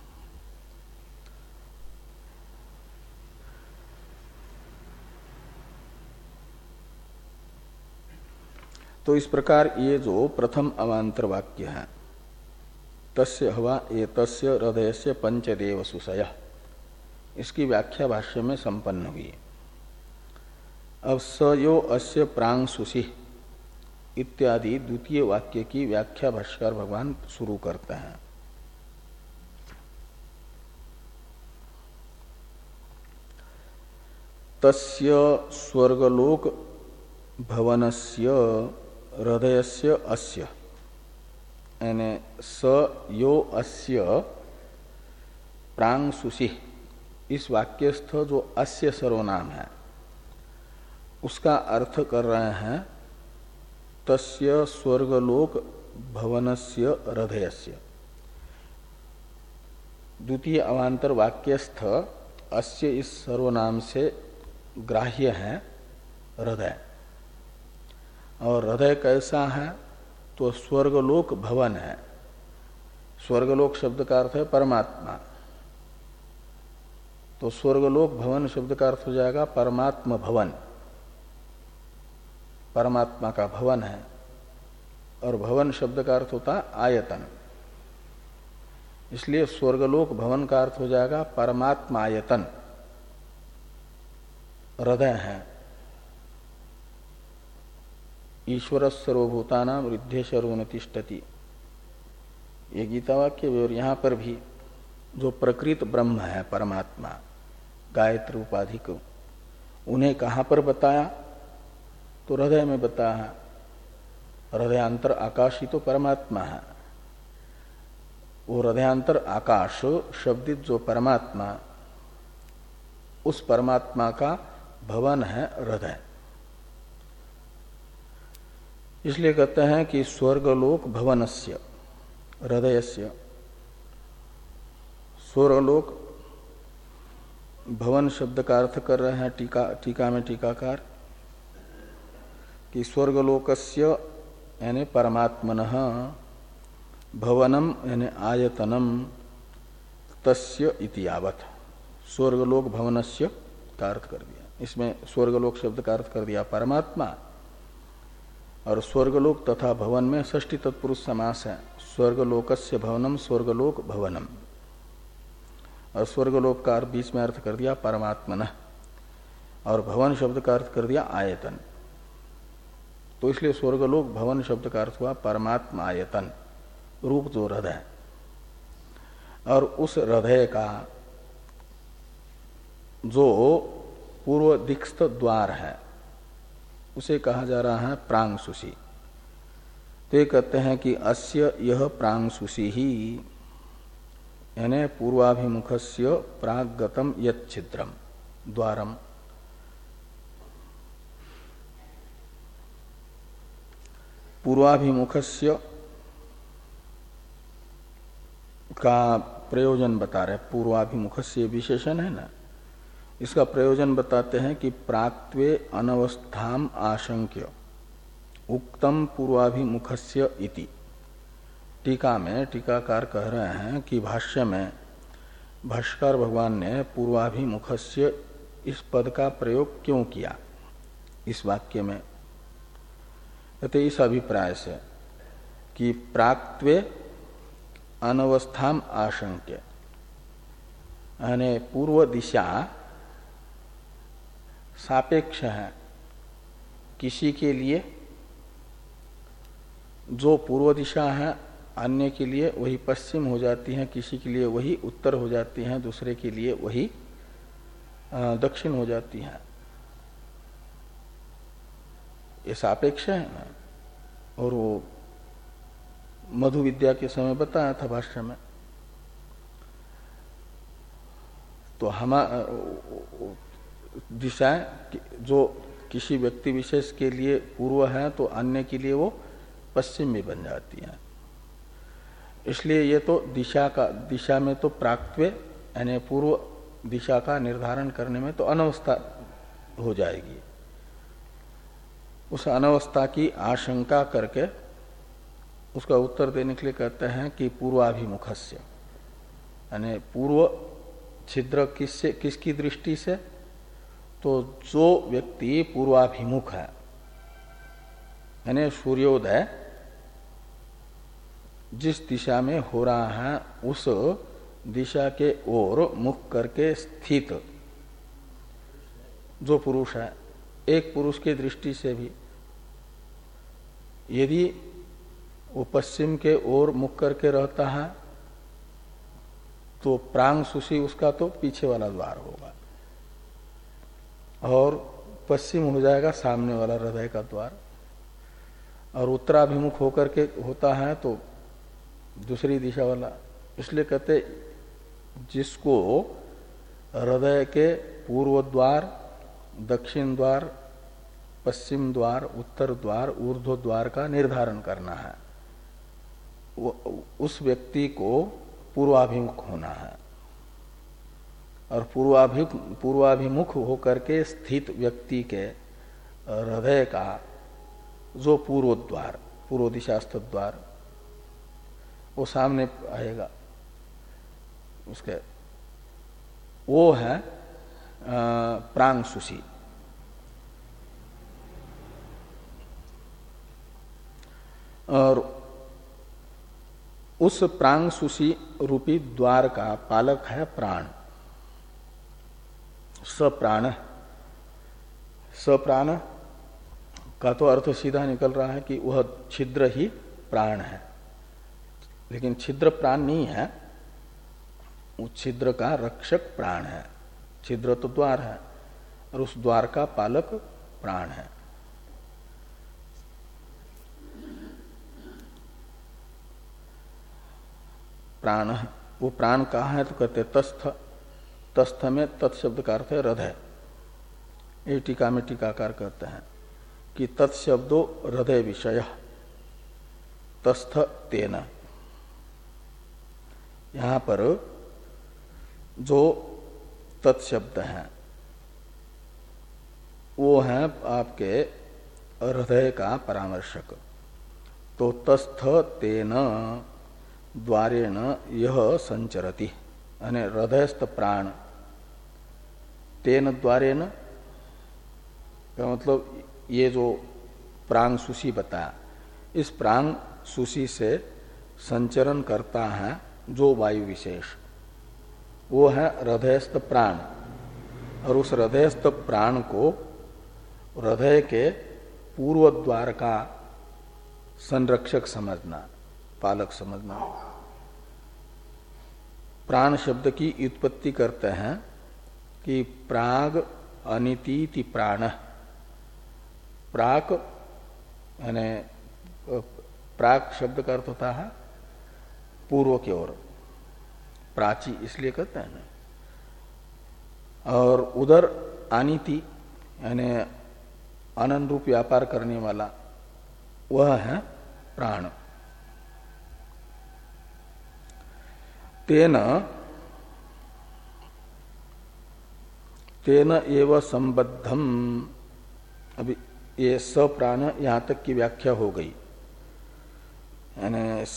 तो इस प्रकार ये जो प्रथम अवान्तर वाक्य है, तस्य हवा एतस्य हृदयस्य पंचदेव सुषय, इसकी व्याख्या भाष्य में संपन्न हुई। अब स यो अस्य प्रांग सुषि इत्यादि द्वितीय वाक्य की व्याख्या भाष्यकार भगवान शुरू करते हैं। तस्य स्वर्गलोक भवनस्य हृदयस्य अस्य, यानी स यो अस्य प्रांग सुषि, इस वाक्यस्थ जो अस्य सर्वनाम है उसका अर्थ कर रहे हैं तस्य स्वर्गलोक भवनस्य हृदयस्य। द्वितीय अवान्तर वाक्यस्थ अस्य इस सर्वनाम से ग्राह्य है हृदय, और हृदय कैसा है? तो स्वर्गलोक भवन है। स्वर्गलोक शब्द का अर्थ है परमात्मा, तो स्वर्गलोक भवन शब्द का अर्थ हो जाएगा परमात्मा भवन, परमात्मा का भवन है। और भवन शब्द का अर्थ होता है आयतन, इसलिए स्वर्गलोक भवन का अर्थ हो जाएगा परमात्मा आयतन, हृदय है। ईश्वर सर्वभूतानां हृदयेश्वरो न तिष्ठति, ये गीता वाक्य। और यहां पर भी जो प्रकृत ब्रह्म है परमात्मा गायत्री उपाधि को, उन्हें कहां पर बताया? तो हृदय में बताया है। हृदयांतर आकाश ही तो परमात्मा है। वो हृदयांतर आकाश शब्दित जो परमात्मा, उस परमात्मा का भवन है हृदय। इसलिए कहते हैं कि स्वर्गलोक भवनस्य हृदयस्य। स्वर्गलोक भवन शब्द का अर्थ कर रहे हैं टीका टीका में टीकाकार कि स्वर्गलोकस्य यानी परमात्मनः, भवनम यानी आयतनम, तस्य इति यावत्। स्वर्गलोक भवनस्य का अर्थ कर दिया। इसमें स्वर्गलोक शब्द का अर्थ कर दिया परमात्मा, और स्वर्गलोक तथा भवन में षष्ठी तत्पुरुष समास है। स्वर्गलोकस्य भवनम स्वर्गलोक भवनम, और स्वर्गलोक का अर्थ बीच में अर्थ कर दिया परमात्मनः, और भवन शब्द का अर्थ कर दिया आयतन। तो इसलिए स्वर्गलोक भवन शब्द का अर्थ हुआ परमात्मा आयतन रूप जो हृदय। और उस हृदय का जो पूर्व दिक्स्थ द्वार है उसे कहा जा रहा है प्रांगसुषि। तो ये कहते हैं कि अस्य यह प्रांगसुषि ही यानी पूर्वाभिमुखस्य प्रागगतम यत् छिद्रम द्वारम, पूर्वाभिमुखस्य का प्रयोजन बता रहे। पूर्वाभिमुखस्य विशेषण है ना, इसका प्रयोजन बताते हैं कि प्राक्त्वे अनवस्थाम आशंक्य उक्तम पूर्वाभिमुखस्य इति। टीका में टीकाकार कह रहे हैं कि भाष्य में भाष्यकार भगवान ने पूर्वाभिमुखस्य इस पद का प्रयोग क्यों किया इस वाक्य में। कहते इस अभिप्राय से कि प्राक्त्वे अनवस्थाम आशंक्य यानी पूर्व दिशा सापेक्ष है किसी के लिए, जो पूर्व दिशा है अन्य के लिए वही पश्चिम हो जाती है, किसी के लिए वही उत्तर हो जाती है, दूसरे के लिए वही दक्षिण हो जाती है। ये सापेक्ष है ना, और वो मधु विद्या के समय बताया था भाष्य में। तो हम दिशाएं जो किसी व्यक्ति विशेष के लिए पूर्व है तो अन्य के लिए वो पश्चिम में बन जाती हैं। इसलिए ये तो दिशा का दिशा में तो प्राक्त्वे यानी पूर्व दिशा का निर्धारण करने में तो अनवस्था हो जाएगी। उस अनवस्था की आशंका करके उसका उत्तर देने के लिए कहते हैं कि पूर्वाभिमुखस्य यानी पूर्व छिद्र किससे किसकी दृष्टि से, तो जो व्यक्ति पूर्वाभिमुख है यानी सूर्योदय जिस दिशा में हो रहा है उस दिशा के ओर मुख करके स्थित जो पुरुष है, एक पुरुष की दृष्टि से भी यदि वो पश्चिम के ओर मुख करके रहता है तो प्रांगसुषि उसका तो पीछे वाला द्वार होगा और पश्चिम हो जाएगा सामने वाला हृदय का द्वार, और उत्तराभिमुख होकर के होता है तो दूसरी दिशा वाला। इसलिए कहते जिसको हृदय के पूर्व द्वार, दक्षिण द्वार, पश्चिम द्वार, उत्तर द्वार, ऊर्ध्व द्वार का निर्धारण करना है, उस व्यक्ति को पूर्वाभिमुख होना है। और पूर्वाभिमुख पूर्वाभिमुख होकर के स्थित व्यक्ति के हृदय का जो पूर्व द्वार, पूर्व दिशास्थ द्वार, वो सामने आएगा उसके, वो है प्रांगसुषि। और उस प्रांगसुषि रूपी द्वार का पालक है प्राण, सप्राण। सप्राण का तो अर्थ सीधा निकल रहा है कि वह छिद्र ही प्राण है, लेकिन छिद्र प्राण नहीं है, उस छिद्र का रक्षक प्राण है। छिद्र तो द्वार है और उस द्वार का पालक प्राण है। प्राण, वो प्राण कहाँ है तो कहते तस्थ। तस्थ में तत्शब्द का अर्थ है हृदय। ये टीका में टीकाकार कहते हैं कि तत्शब्दो हृदय विषय तस्थ तेन। यहां पर जो तत्शब्द है वो है आपके हृदय का परामर्शक। तो तस्थ तेन द्वारेण यह संचरति यानी हृदयस्थ प्राण तेन द्वारेण का मतलब ये जो प्रांगसुषि बताया, इस प्रांगसुषि से संचरण करता है जो वायु विशेष, वो है हृदयस्थ प्राण। और उस हृदयस्थ प्राण को हृदय के पूर्व द्वार का संरक्षक समझना, पालक समझना। प्राण शब्द की उत्पत्ति करते हैं कि प्राग अनितीति प्राण। प्राक यानी प्राक शब्द का अर्थ होता है पूर्व की ओर, प्राची इसलिए कहते हैं ना। और उधर अनिति यानी अनन रूप व्यापार करने वाला वह है प्राण। तेन तेन एव संबद्धम, अभी ये स प्राण यहां तक की व्याख्या हो गई। यानी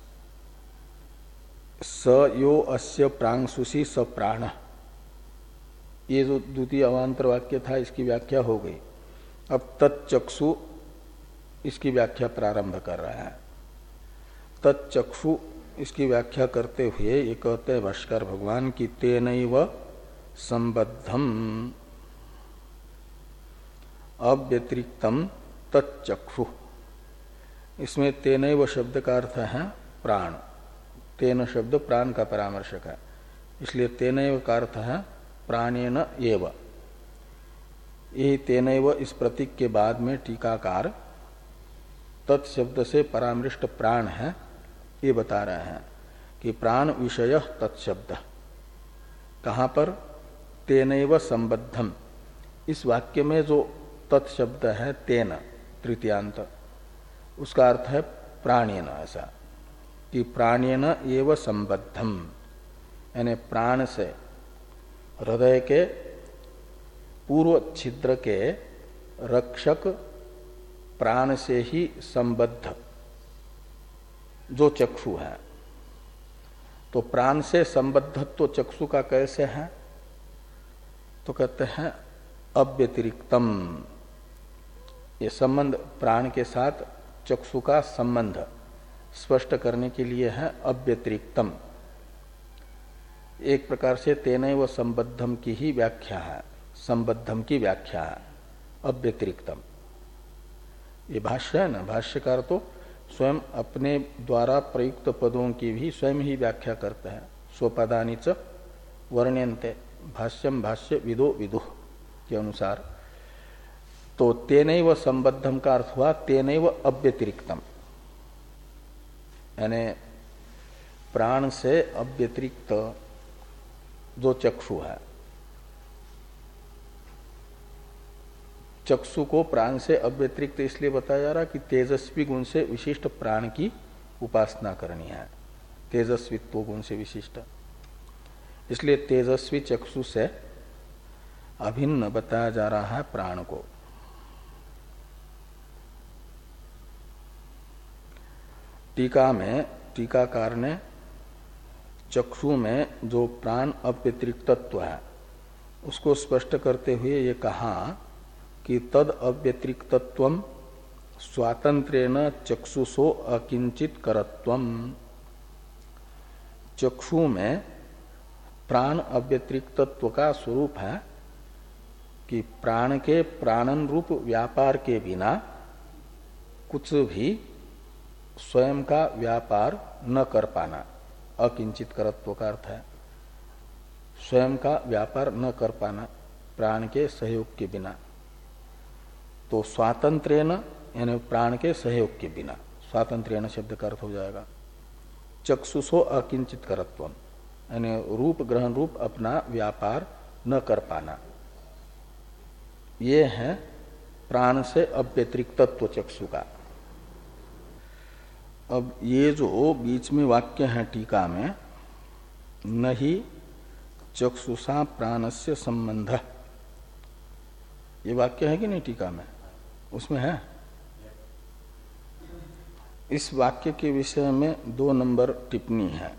स यो अस्य प्रांशुषी स प्राण, ये जो द्वितीय अवांतर वाक्य था इसकी व्याख्या हो गई। अब तच्चक्षु इसकी व्याख्या प्रारंभ कर रहा है। तच्चक्षु इसकी व्याख्या करते हुए ये कहते हैं भाष्कर भगवान की तेनैव संबद्धम अव्यतिरिक्तम तच्चक्षु। इसमें तेनैव शब्द का अर्थ है प्राण। तेन शब्द प्राण का परामर्शक है, इसलिए तेनैव का अर्थ है प्राणेन एव। यही तेनैव इस प्रतीक के बाद में टीकाकार तत्शब्द से परामृष्ट प्राण है ये बता रहे हैं कि प्राण विषय तत्शब्द कहाँ पर, तेनैव संबद्धम। इस वाक्य में जो तत्शब्द है तेन तृतीयांत, उसका अर्थ है प्राणेन, ऐसा कि प्राणेन एव संबद्धम, यानी प्राण से हृदय के पूर्व छिद्र के रक्षक प्राण से ही संबद्ध जो चक्षु है। तो प्राण से संबद्धत्व तो चक्षु का कैसे है, तो कहते हैं अव्यतिरिक्तम। ये संबंध प्राण के साथ चक्षु का संबंध स्पष्ट करने के लिए है अव्यतिरिक्तम। एक प्रकार से तेनैव संबद्धम की ही व्याख्या है, संबद्धम की व्याख्या है अव्यतिरिक्तम। ये भाष्य है ना, भाष्यकार तो स्वयं अपने द्वारा प्रयुक्त पदों की भी स्वयं ही व्याख्या करते हैं। स्वपदानि च वर्ण्यन्ते भाष्यम भाष्य विदो विदुः के अनुसार। तो तेनैव संबद्धम का अर्थ हुआ तेनैव अव्यतिरिक्तम, यानी प्राण से अव्यतिरिक्त जो चक्षु है। चक्षु को प्राण से अव्यतिरिक्त इसलिए बताया जा रहा कि तेजस्वी गुण से विशिष्ट प्राण की उपासना करनी है, तेजस्वित्व गुण से विशिष्ट, इसलिए तेजस्वी चक्षु से अभिन्न बताया जा रहा है प्राण को। टीका में टीकाकार ने चक्षु में जो प्राण अव्यतिरिक्तत्व है उसको स्पष्ट करते हुए ये कहा कि तद अव्यतिरिक्तत्वम स्वातंत्र्येण चक्षुषो अकिंचित करत्वम। चक्षु में प्राण अव्यतिरिक्तत्व का स्वरूप है कि प्राण के प्राणन रूप व्यापार के बिना कुछ भी स्वयं का व्यापार न कर पाना। अकिंचित करत्व का अर्थ है स्वयं का व्यापार न कर पाना प्राण के सहयोग के बिना। तो स्वातंत्र्येण यानी प्राण के सहयोग के बिना, स्वातंत्र्येण शब्द का अर्थ हो जाएगा चक्षुषो अकिंचित करत्वम, यानी रूप ग्रहण रूप अपना व्यापार न कर पाना। ये है प्राण से अव्यतिरिक्तत्व चक्षु का। अब ये जो बीच में वाक्य है टीका में, नहीं चक्षुषा प्राणस्य संबंध, ये वाक्य है कि नहीं टीका में, उसमें है। इस वाक्य के विषय में दो नंबर टिप्पणी है।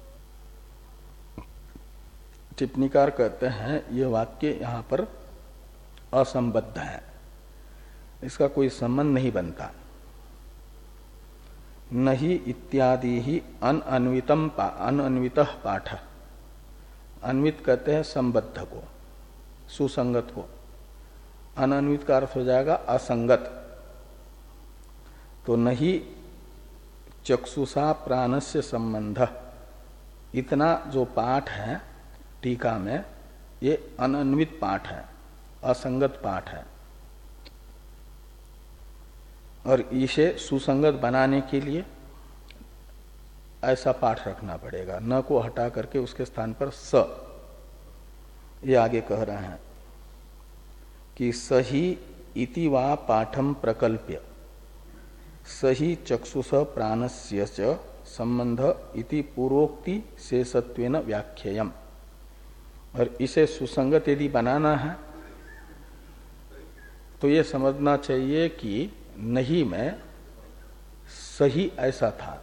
टिप्पणीकार कहते हैं यह वाक्य यहां पर असंबद्ध है, इसका कोई संबंध नहीं बनता। नहीं इत्यादि ही अनअन्वितम अनअन्वितः पाठ, अन्वित कहते हैं संबद्ध को, सुसंगत को। अनन्वित का अर्थ हो जाएगा असंगत। तो नहीं चक्षुषा प्राणस्य संबंध, इतना जो पाठ है टीका में, ये अनन्वित पाठ है, असंगत पाठ है, और इसे सुसंगत बनाने के लिए ऐसा पाठ रखना पड़ेगा। न को हटा करके उसके स्थान पर स, ये आगे कह रहे हैं कि सही इति वा पाठम प्रकल्प्य सही चक्षुष प्राणस्य च संबंध इति पूर्वोक्ति शेषत्वेन व्याख्येयम्। और इसे सुसंगत यदि बनाना है तो ये समझना चाहिए कि नहीं में सही ऐसा था,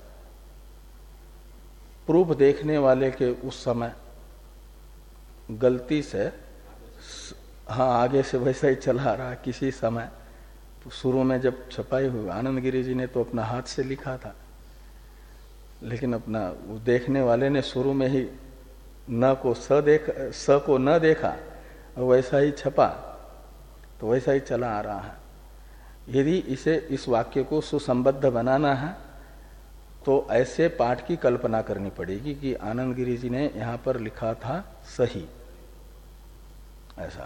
प्रूफ देखने वाले के उस समय गलती से, हाँ आगे से वैसा ही चला रहा किसी समय। तो शुरू में जब छपाई हुई आनंद गिरी जी ने तो अपना हाथ से लिखा था, लेकिन अपना वो देखने वाले ने शुरू में ही न को स देख स को न देखा और वैसा ही छपा, तो वैसा ही चला आ रहा है। यदि इसे इस वाक्य को सुसंबद्ध बनाना है तो ऐसे पाठ की कल्पना करनी पड़ेगी कि आनंद गिरी जी ने यहां पर लिखा था सही ऐसा।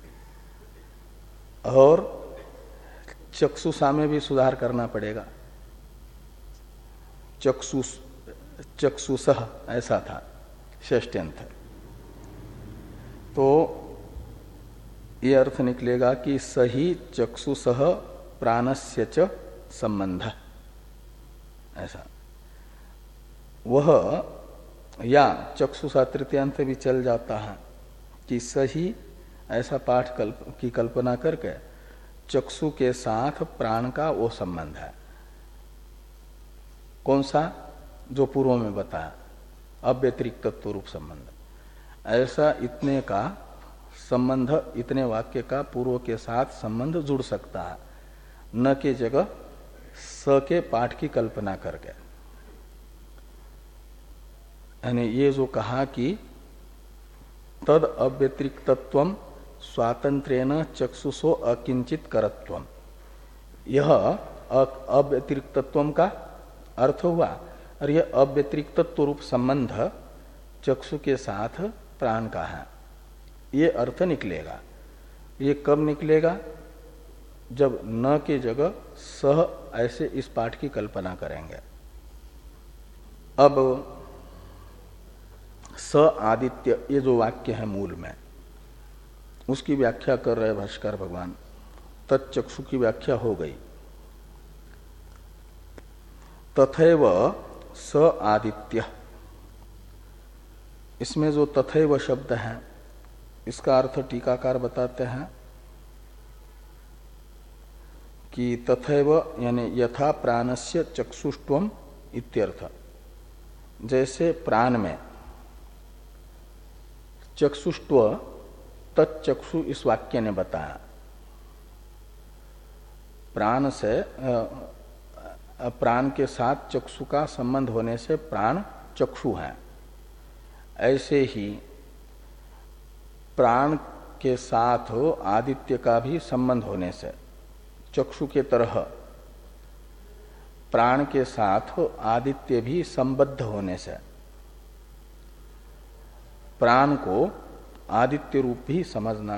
और चक्षुषा में भी सुधार करना पड़ेगा, चक्षुष चक्षुषः ऐसा था षष्ट्यंत। तो ये अर्थ निकलेगा कि सही चक्षुषः प्राणस्य च संबंध ऐसा। वह या चक्षुषा तृतीयांत भी चल जाता है कि सही ऐसा पाठ कल्प की कल्पना करके चक्षु के साथ प्राण का वो संबंध है। कौन सा? जो पूर्व में बताया, अव्यतिरिक्त तत्व रूप संबंध। ऐसा इतने का संबंध, इतने वाक्य का पूर्व के साथ संबंध जुड़ सकता है, न के जगह स के पाठ की कल्पना करके। यानी ये जो कहा कि तद अव्यतिरिक्तत्वम स्वातंत्र्येन चक्षुषो अकिंचित करत्वम, यह अव्यतिरिक्तत्वम का अर्थ हुआ। और यह अव्यतिरिक्तत्व रूप संबंध चक्षु के साथ प्राण का है, ये अर्थ निकलेगा। ये कब निकलेगा? जब न के जगह सह ऐसे इस पाठ की कल्पना करेंगे। अब स आदित्य, ये जो वाक्य है मूल में, उसकी व्याख्या कर रहे भाष्कर भगवान। तच्चक्षु की व्याख्या हो गई। तथैव स आदित्य, इसमें जो तथैव शब्द है इसका अर्थ टीकाकार बताते हैं कि तथैव यानी यथा प्राणस्य चक्षुष्त्वम इत्यर्थ। जैसे प्राण में चक्षुष्त्व, तच्चक्षु इस वाक्य ने बताया। प्राण से प्राण के साथ चक्षु का संबंध होने से प्राण चक्षु है। ऐसे ही प्राण के साथ आदित्य का भी संबंध होने से, चक्षु के तरह प्राण के साथ आदित्य भी संबद्ध होने से, प्राण को आदित्य रूप भी समझना।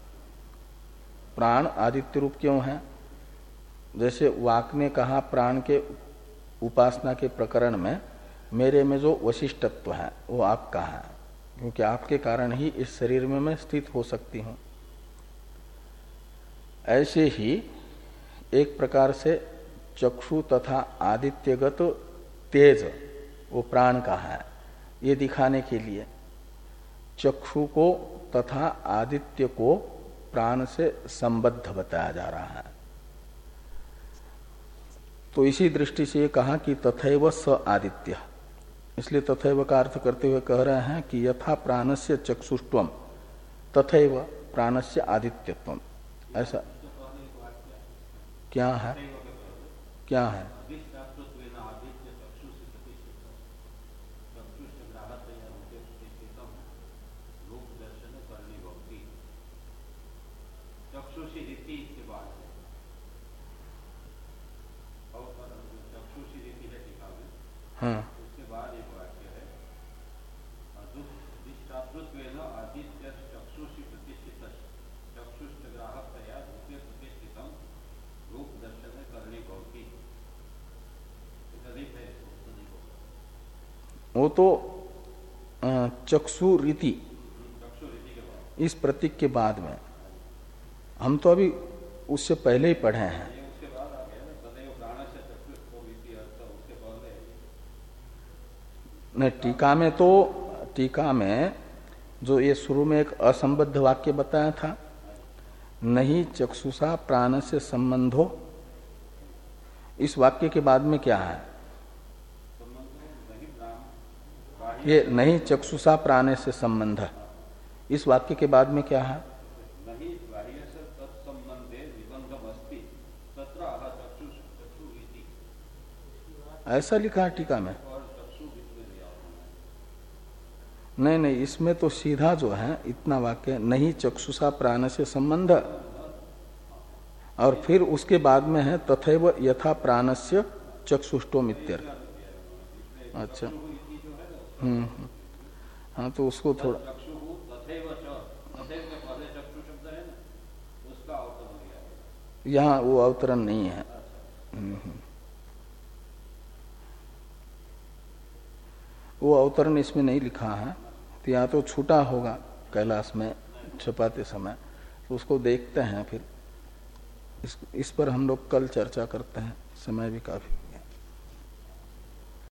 प्राण आदित्य रूप क्यों है? जैसे वाक ने कहा प्राण के उपासना के प्रकरण में, मेरे में जो वशिष्ठत्व है वो आपका है, क्योंकि आपके कारण ही इस शरीर में मैं स्थित हो सकती हूं। ऐसे ही एक प्रकार से चक्षु तथा आदित्यगत तेज वो प्राण का है, ये दिखाने के लिए चक्षु को तथा आदित्य को प्राण से संबद्ध बताया जा रहा है। तो इसी दृष्टि से ये कहा कि तथैव स आदित्य, इसलिए तथैव का अर्थ करते हुए कह रहे हैं कि यथा प्राणस्य चक्षुष्त्वम तथैव प्राणस्य आदित्यत्वम। ऐसा क्या है? क्या है? हाँ, उसके बाद एक वाक्य है वो तो चक्षु रीति इस प्रतीक के बाद में, हम तो अभी उससे पहले ही पढ़े हैं। नहीं, टीका में तो टीका में जो ये शुरू में एक असंबद्ध वाक्य बताया था, नहीं चक्षुषा प्राण से संबंधो, इस वाक्य के बाद में क्या है? ये नहीं चक्षुषा प्राण से संबंध, इस वाक्य के बाद में क्या है? ऐसा लिखा है टीका में। नहीं नहीं, इसमें तो सीधा जो है इतना वाक्य, नहीं चक्षुषा प्राण से संबंध, और फिर उसके बाद में है तथैव यथा प्राणस्य चक्षुष्टो मित्यर्थ। अच्छा, हम्म, हाँ तो उसको थोड़ा, यहाँ वो अवतरण नहीं है। वो अवतरण इसमें नहीं लिखा है, तो या तो छूटा होगा कैलाश में छपाते समय, तो उसको देखते हैं फिर। इस, इस पर हम लोग कल चर्चा करते हैं, समय भी काफी